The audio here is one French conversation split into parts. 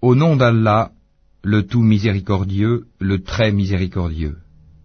Au nom d'Allah, le tout miséricordieux, le très miséricordieux.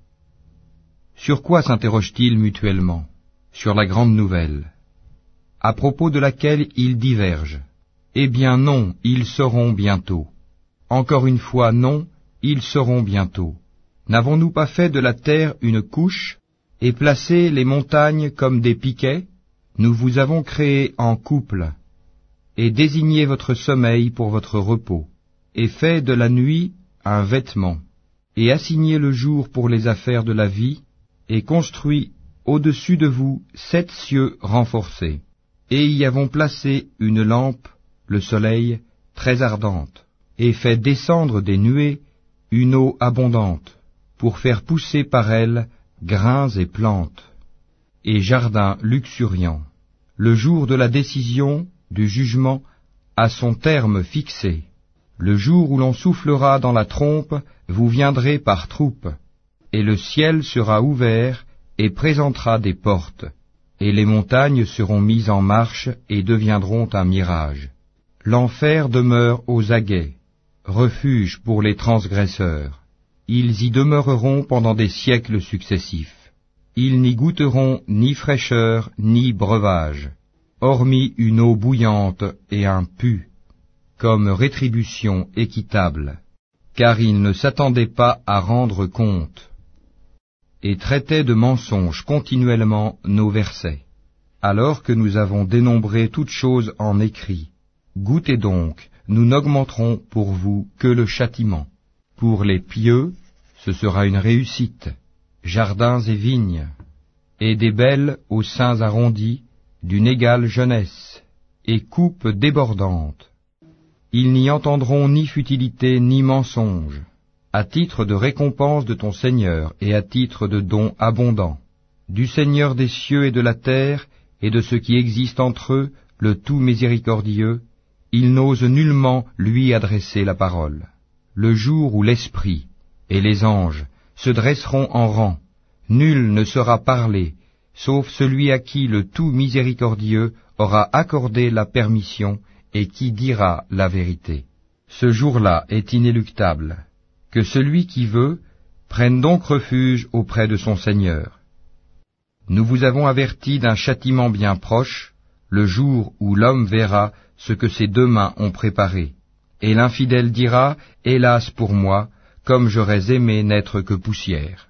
Sur quoi s'interrogent-ils mutuellement? Sur la grande nouvelle, à propos de laquelle ils divergent. Eh bien non, ils sauront bientôt. Encore une fois, non, ils sauront bientôt. N'avons-nous pas fait de la terre une couche, et placé les montagnes comme des piquets? Nous vous avons créé en couple, et désigné votre sommeil pour votre repos, et fait de la nuit un vêtement, et assigné le jour pour les affaires de la vie, et construit au-dessus de vous 7 cieux renforcés, et y avons placé une lampe, le soleil, très ardente, et fait descendre des nuées une eau abondante, pour faire pousser par elle grains et plantes, et jardins luxuriants. Le jour de la décision, du jugement, a son terme fixé. Le jour où l'on soufflera dans la trompe, vous viendrez par troupes, et le ciel sera ouvert et présentera des portes, et les montagnes seront mises en marche et deviendront un mirage. L'enfer demeure aux aguets, refuge pour les transgresseurs. Ils y demeureront pendant des siècles successifs. Ils n'y goûteront ni fraîcheur ni breuvage, hormis une eau bouillante et un pu, comme rétribution équitable, car ils ne s'attendaient pas à rendre compte, et traitaient de mensonges continuellement nos versets. Alors que nous avons dénombré toutes choses en écrit, goûtez donc, nous n'augmenterons pour vous que le châtiment. Pour les pieux, ce sera une réussite, jardins et vignes, et des belles aux seins arrondis, d'une égale jeunesse, et coupes débordantes. Ils n'y entendront ni futilité ni mensonge, à titre de récompense de ton Seigneur et à titre de don abondant, du Seigneur des cieux et de la terre, et de ce qui existe entre eux, le tout miséricordieux, ils n'osent nullement lui adresser la parole. Le jour où l'Esprit et les anges se dresseront en rang, nul ne sera parlé, sauf celui à qui le tout miséricordieux aura accordé la permission et qui dira la vérité. Ce jour-là est inéluctable. Que celui qui veut prenne donc refuge auprès de son Seigneur. Nous vous avons averti d'un châtiment bien proche, le jour où l'homme verra ce que ses 2 mains ont préparé, et l'infidèle dira, hélas pour moi, comme j'aurais aimé n'être que poussière.